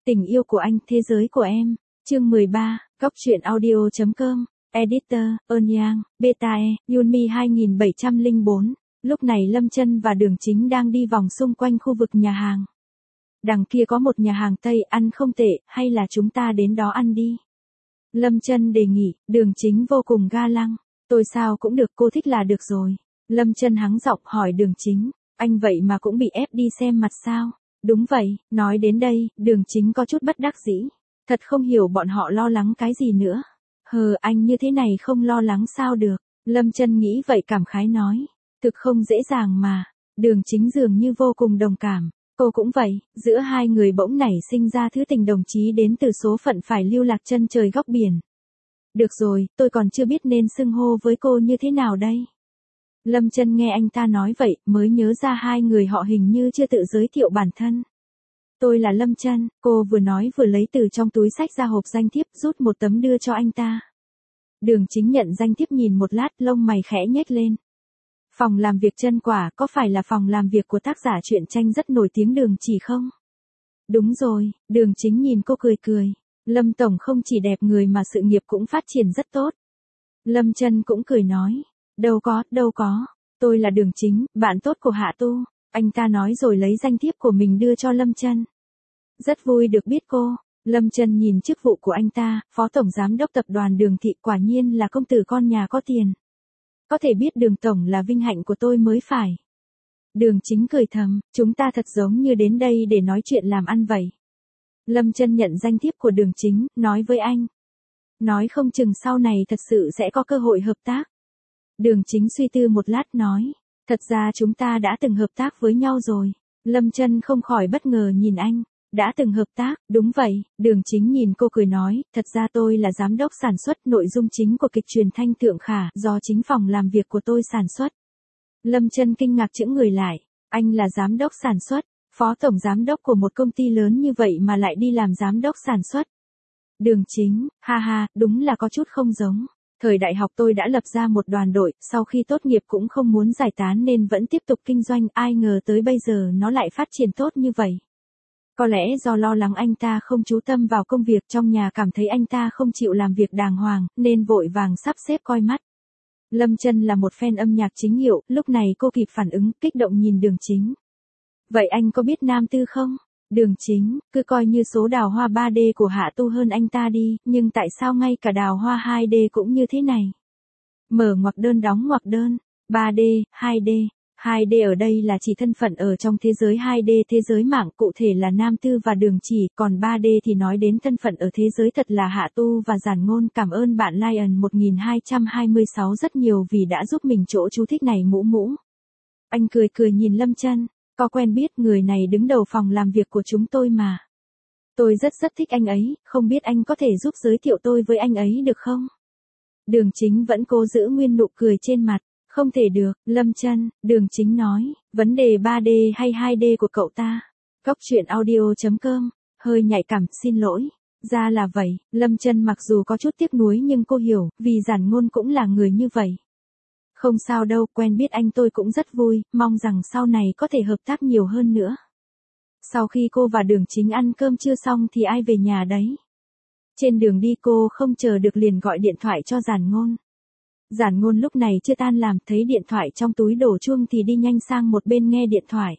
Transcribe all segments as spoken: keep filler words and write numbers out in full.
Tình yêu của anh, thế giới của em. Chương mười ba, Góc truyện audio chấm com. Editor, Eun Yang, Beta E, Yunmi hai nghìn bảy trăm lẻ bốn. Lúc này Lâm Chân và Đường Chính đang đi vòng xung quanh khu vực nhà hàng. Đằng kia có một nhà hàng Tây ăn không tệ, hay là chúng ta đến đó ăn đi. Lâm Chân đề nghị, Đường Chính vô cùng ga lăng. Tôi sao cũng được, cô thích là được rồi. Lâm Chân hắng giọng hỏi Đường Chính, anh vậy mà cũng bị ép đi xem mặt sao? Đúng vậy, nói đến đây, Đường Chính có chút bất đắc dĩ. Thật không hiểu bọn họ lo lắng cái gì nữa. Hờ, anh như thế này không lo lắng sao được. Lâm Chân nghĩ vậy cảm khái nói. Thực không dễ dàng mà. Đường Chính dường như vô cùng đồng cảm. Cô cũng vậy, giữa hai người bỗng nảy sinh ra thứ tình đồng chí đến từ số phận phải lưu lạc chân trời góc biển. Được rồi, tôi còn chưa biết nên xưng hô với cô như thế nào đây. Lâm Chân nghe anh ta nói vậy, mới nhớ ra hai người họ hình như chưa tự giới thiệu bản thân. Tôi là Lâm Chân, cô vừa nói vừa lấy từ trong túi xách ra hộp danh thiếp, rút một tấm đưa cho anh ta. Đường Chính nhận danh thiếp nhìn một lát, lông mày khẽ nhếch lên. Phòng làm việc Chân Quả, có phải là phòng làm việc của tác giả truyện tranh rất nổi tiếng Đường Chỉ không? Đúng rồi, Đường Chính nhìn cô cười cười. Lâm tổng không chỉ đẹp người mà sự nghiệp cũng phát triển rất tốt. Lâm Chân cũng cười nói. Đâu có, đâu có. Tôi là Đường Chính, bạn tốt của Hạ Tu. Anh ta nói rồi lấy danh thiếp của mình đưa cho Lâm Chân. Rất vui được biết cô. Lâm Chân nhìn chức vụ của anh ta, Phó Tổng Giám đốc Tập đoàn Đường Thị, quả nhiên là công tử con nhà có tiền. Có thể biết Đường Tổng là vinh hạnh của tôi mới phải. Đường Chính cười thầm, chúng ta thật giống như đến đây để nói chuyện làm ăn vậy. Lâm Chân nhận danh thiếp của Đường Chính, nói với anh. Nói không chừng sau này thật sự sẽ có cơ hội hợp tác. Đường Chính suy tư một lát nói. Thật ra chúng ta đã từng hợp tác với nhau rồi. Lâm Chân không khỏi bất ngờ nhìn anh. Đã từng hợp tác, đúng vậy. Đường Chính nhìn cô cười nói. Thật ra tôi là giám đốc sản xuất nội dung chính của kịch truyền thanh Thượng Khả, do chính phòng làm việc của tôi sản xuất. Lâm Chân kinh ngạc chững người lại. Anh là giám đốc sản xuất, phó tổng giám đốc của một công ty lớn như vậy mà lại đi làm giám đốc sản xuất. Đường Chính, ha ha, đúng là có chút không giống. Thời đại học tôi đã lập ra một đoàn đội, sau khi tốt nghiệp cũng không muốn giải tán nên vẫn tiếp tục kinh doanh, ai ngờ tới bây giờ nó lại phát triển tốt như vậy. Có lẽ do lo lắng anh ta không chú tâm vào công việc, trong nhà cảm thấy anh ta không chịu làm việc đàng hoàng, nên vội vàng sắp xếp coi mắt. Lâm Chân là một fan âm nhạc chính hiệu, lúc này cô kịp phản ứng, kích động nhìn Đường Chính. Vậy anh có biết Nam Tư không? Đường Chính, cứ coi như số đào hoa ba D của Hạ Tu hơn anh ta đi, nhưng tại sao ngay cả đào hoa hai D cũng như thế này? Mở ngoặc đơn đóng ngoặc đơn, ba D, hai D. hai D ở đây là chỉ thân phận ở trong thế giới hai D, thế giới mạng, cụ thể là Nam Tư và Đường Chỉ, còn ba D thì nói đến thân phận ở thế giới thật là Hạ Tu và Giản Ngôn. Cảm ơn bạn Lion một nghìn hai trăm hai mươi sáu rất nhiều vì đã giúp mình chỗ chú thích này mũ mũ. Anh cười cười nhìn Lâm Chân. Có quen biết, người này đứng đầu phòng làm việc của chúng tôi mà. Tôi rất rất thích anh ấy, không biết anh có thể giúp giới thiệu tôi với anh ấy được không? Đường Chính vẫn cố giữ nguyên nụ cười trên mặt. Không thể được, Lâm Chân, Đường Chính nói, vấn đề ba D hay hai D của cậu ta. Góc truyện audio chấm com, hơi nhạy cảm, xin lỗi. Ra là vậy, Lâm Chân mặc dù có chút tiếc nuối nhưng cô hiểu, vì Giản Ngôn cũng là người như vậy. Không sao đâu, quen biết anh tôi cũng rất vui, mong rằng sau này có thể hợp tác nhiều hơn nữa. Sau khi cô và Đường Chính ăn cơm trưa xong thì ai về nhà đấy. Trên đường đi cô không chờ được liền gọi điện thoại cho Giản Ngôn. Giản Ngôn lúc này chưa tan làm, thấy điện thoại trong túi đổ chuông thì đi nhanh sang một bên nghe điện thoại.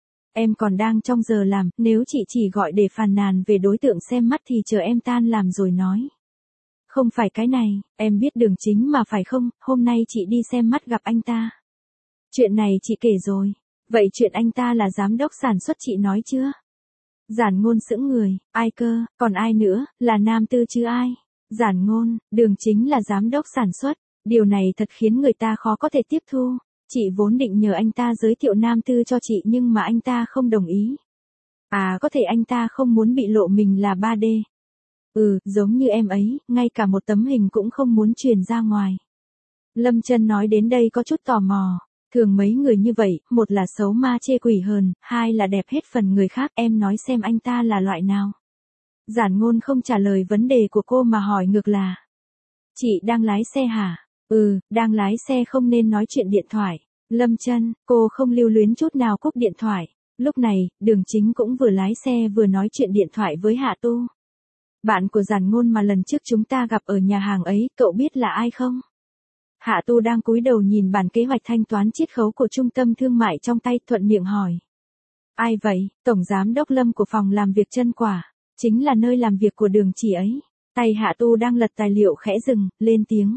Em còn đang trong giờ làm, nếu chị chỉ gọi để phàn nàn về đối tượng xem mắt thì chờ em tan làm rồi nói. Không phải cái này, em biết Đường Chính mà phải không, hôm nay chị đi xem mắt gặp anh ta. Chuyện này chị kể rồi, vậy chuyện anh ta là giám đốc sản xuất chị nói chưa? Giản Ngôn sững người, ai cơ, còn ai nữa, là Nam Tư chứ ai? Giản Ngôn, Đường Chính là giám đốc sản xuất, điều này thật khiến người ta khó có thể tiếp thu. Chị vốn định nhờ anh ta giới thiệu Nam Tư cho chị nhưng mà anh ta không đồng ý. À, có thể anh ta không muốn bị lộ mình là ba D. Ừ, giống như em ấy, ngay cả một tấm hình cũng không muốn truyền ra ngoài. Lâm Chân nói đến đây có chút tò mò. Thường mấy người như vậy, một là xấu ma chê quỷ hờn, hai là đẹp hết phần người khác, em nói xem anh ta là loại nào. Giản Ngôn không trả lời vấn đề của cô mà hỏi ngược là. Chị đang lái xe hả? Ừ, đang lái xe không nên nói chuyện điện thoại. Lâm Chân, cô không lưu luyến chút nào cúp điện thoại. Lúc này, Đường Chính cũng vừa lái xe vừa nói chuyện điện thoại với Hạ Tu. Bạn của Giản Ngôn mà lần trước chúng ta gặp ở nhà hàng ấy, cậu biết là ai không? Hạ Tu đang cúi đầu nhìn bản kế hoạch thanh toán chiết khấu của trung tâm thương mại trong tay, thuận miệng hỏi. Ai vậy? Tổng giám đốc Lâm của phòng làm việc Chân Quả, chính là nơi làm việc của Đường Chỉ ấy. Tay Hạ Tu đang lật tài liệu khẽ dừng, lên tiếng.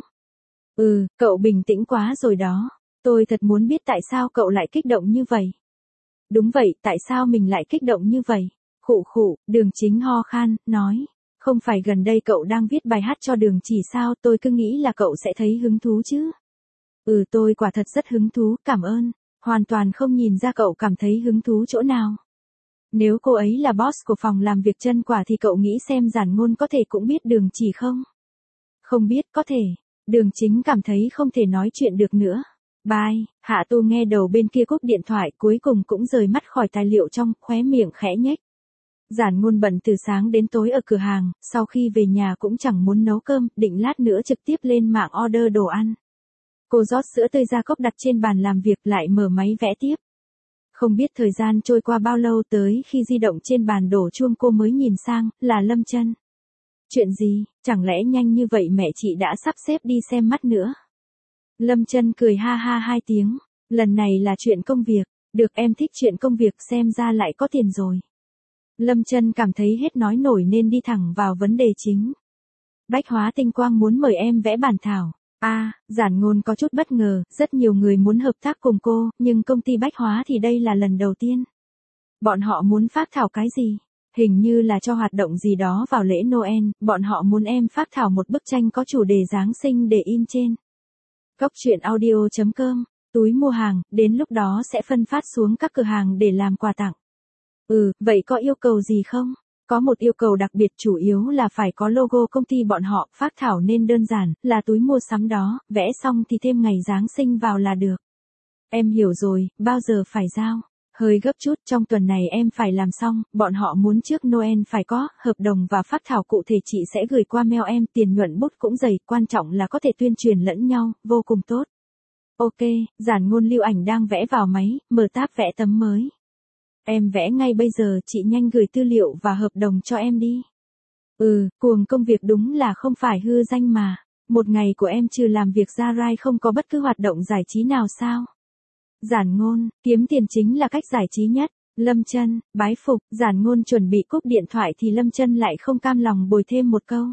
Ừ, cậu bình tĩnh quá rồi đó. Tôi thật muốn biết tại sao cậu lại kích động như vậy. Đúng vậy, tại sao mình lại kích động như vậy? Khụ khụ, Đường Chính ho khan, nói. Không phải gần đây cậu đang viết bài hát cho Đường Chỉ sao, tôi cứ nghĩ là cậu sẽ thấy hứng thú chứ. Ừ, tôi quả thật rất hứng thú, cảm ơn. Hoàn toàn không nhìn ra cậu cảm thấy hứng thú chỗ nào. Nếu cô ấy là boss của phòng làm việc Chân Quả thì cậu nghĩ xem Giản Ngôn có thể cũng biết Đường Chỉ không? Không biết, có thể. Đường Chính cảm thấy không thể nói chuyện được nữa. Bye, Hạ Tu nghe đầu bên kia cúp điện thoại, cuối cùng cũng rời mắt khỏi tài liệu trong, khóe miệng khẽ nhếch. Giản Ngôn bận từ sáng đến tối ở cửa hàng, sau khi về nhà cũng chẳng muốn nấu cơm, định lát nữa trực tiếp lên mạng order đồ ăn. Cô rót sữa tươi ra cốc đặt trên bàn làm việc, lại mở máy vẽ tiếp. Không biết thời gian trôi qua bao lâu, tới khi di động trên bàn đổ chuông cô mới nhìn sang, là Lâm Chân. Chuyện gì, chẳng lẽ nhanh như vậy mẹ chị đã sắp xếp đi xem mắt nữa? Lâm Chân cười ha ha hai tiếng, lần này là chuyện công việc, được em thích chuyện công việc xem ra lại có tiền rồi. Lâm Chân cảm thấy hết nói nổi nên đi thẳng vào vấn đề chính. Bách Hóa Tinh Quang muốn mời em vẽ bản thảo. A, à, Giản Ngôn có chút bất ngờ, rất nhiều người muốn hợp tác cùng cô, nhưng công ty Bách Hóa thì đây là lần đầu tiên. Bọn họ muốn phác thảo cái gì? Hình như là cho hoạt động gì đó vào lễ Noel, bọn họ muốn em phác thảo một bức tranh có chủ đề Giáng sinh để in trên Cốc truyện audio chấm com, túi mua hàng, đến lúc đó sẽ phân phát xuống các cửa hàng để làm quà tặng. Ừ, vậy có yêu cầu gì không? Có một yêu cầu đặc biệt, chủ yếu là phải có logo công ty bọn họ, phác thảo nên đơn giản, là túi mua sắm đó, vẽ xong thì thêm ngày Giáng sinh vào là được. Em hiểu rồi, bao giờ phải giao? Hơi gấp chút, trong tuần này em phải làm xong, bọn họ muốn trước Noel phải có, hợp đồng và phác thảo cụ thể chị sẽ gửi qua mail em, tiền nhuận bút cũng dày, quan trọng là có thể tuyên truyền lẫn nhau, vô cùng tốt. Ok, Giản Ngôn lưu ảnh đang vẽ vào máy, mở tab vẽ tấm mới. Em vẽ ngay bây giờ, chị nhanh gửi tư liệu và hợp đồng cho em đi. Ừ, cuồng công việc đúng là không phải hư danh mà. Một ngày của em trừ làm việc ra rai không có bất cứ hoạt động giải trí nào sao? Giản Ngôn, kiếm tiền chính là cách giải trí nhất. Lâm Chân, bái phục, Giản Ngôn chuẩn bị cúp điện thoại thì Lâm Chân lại không cam lòng bồi thêm một câu.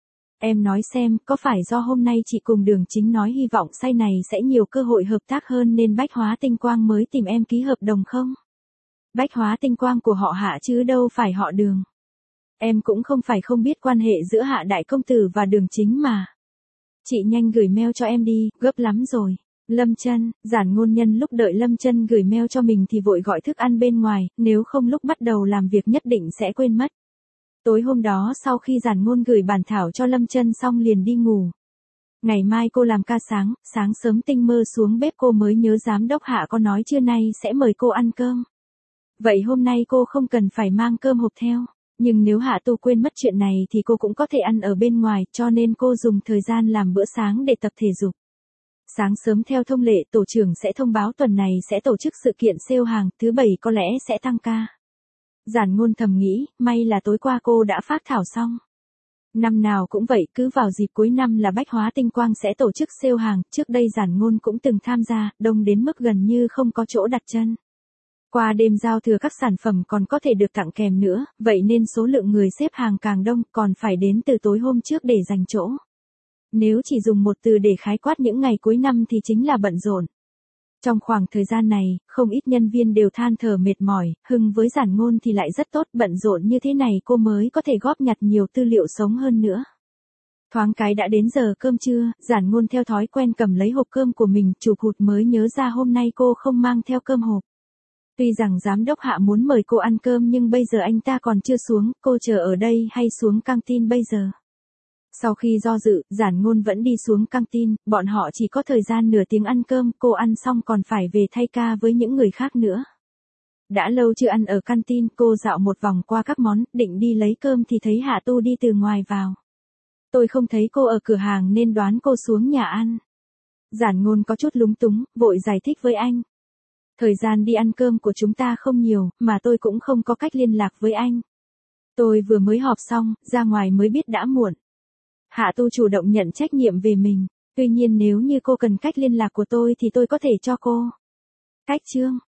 Em nói xem, có phải do hôm nay chị cùng Đường Chính nói hy vọng sau này sẽ nhiều cơ hội hợp tác hơn nên Bách Hóa Tinh Quang mới tìm em ký hợp đồng không? Bách Hóa Tinh Quang của họ Hạ chứ đâu phải họ Đường. Em cũng không phải không biết quan hệ giữa Hạ Đại Công Tử và Đường Chính mà. Chị nhanh gửi mail cho em đi, gấp lắm rồi. Lâm Chân, Giản Ngôn nhân lúc đợi Lâm Chân gửi mail cho mình thì vội gọi thức ăn bên ngoài, nếu không lúc bắt đầu làm việc nhất định sẽ quên mất. Tối hôm đó sau khi Giản Ngôn gửi bản thảo cho Lâm Chân xong liền đi ngủ. Ngày mai cô làm ca sáng, sáng sớm tinh mơ xuống bếp cô mới nhớ giám đốc Hạ có nói trưa nay sẽ mời cô ăn cơm. Vậy hôm nay cô không cần phải mang cơm hộp theo, nhưng nếu Hạ Tu quên mất chuyện này thì cô cũng có thể ăn ở bên ngoài, cho nên cô dùng thời gian làm bữa sáng để tập thể dục. Sáng sớm theo thông lệ tổ trưởng sẽ thông báo tuần này sẽ tổ chức sự kiện sale hàng, thứ bảy có lẽ sẽ tăng ca. Giản Ngôn thầm nghĩ, may là tối qua cô đã phác thảo xong. Năm nào cũng vậy, cứ vào dịp cuối năm là Bách Hóa Tinh Quang sẽ tổ chức sale hàng, trước đây Giản Ngôn cũng từng tham gia, đông đến mức gần như không có chỗ đặt chân. Qua đêm giao thừa các sản phẩm còn có thể được tặng kèm nữa, vậy nên số lượng người xếp hàng càng đông, còn phải đến từ tối hôm trước để giành chỗ. Nếu chỉ dùng một từ để khái quát những ngày cuối năm thì chính là bận rộn. Trong khoảng thời gian này, không ít nhân viên đều than thở mệt mỏi, hưng với Giản Ngôn thì lại rất tốt, bận rộn như thế này cô mới có thể góp nhặt nhiều tư liệu sống hơn nữa. Thoáng cái đã đến giờ cơm trưa, Giản Ngôn theo thói quen cầm lấy hộp cơm của mình, chụp hụt mới nhớ ra hôm nay cô không mang theo cơm hộp. Tuy rằng giám đốc Hạ muốn mời cô ăn cơm nhưng bây giờ anh ta còn chưa xuống, cô chờ ở đây hay xuống căng tin bây giờ? Sau khi do dự, Giản Ngôn vẫn đi xuống căng tin, bọn họ chỉ có thời gian nửa tiếng ăn cơm, cô ăn xong còn phải về thay ca với những người khác nữa. Đã lâu chưa ăn ở căng tin, cô dạo một vòng qua các món, định đi lấy cơm thì thấy Hạ Tu đi từ ngoài vào. Tôi không thấy cô ở cửa hàng nên đoán cô xuống nhà ăn. Giản Ngôn có chút lúng túng, vội giải thích với anh. Thời gian đi ăn cơm của chúng ta không nhiều, mà tôi cũng không có cách liên lạc với anh. Tôi vừa mới họp xong, ra ngoài mới biết đã muộn. Hạ Tu chủ động nhận trách nhiệm về mình. Tuy nhiên nếu như cô cần cách liên lạc của tôi thì tôi có thể cho cô. Cách chương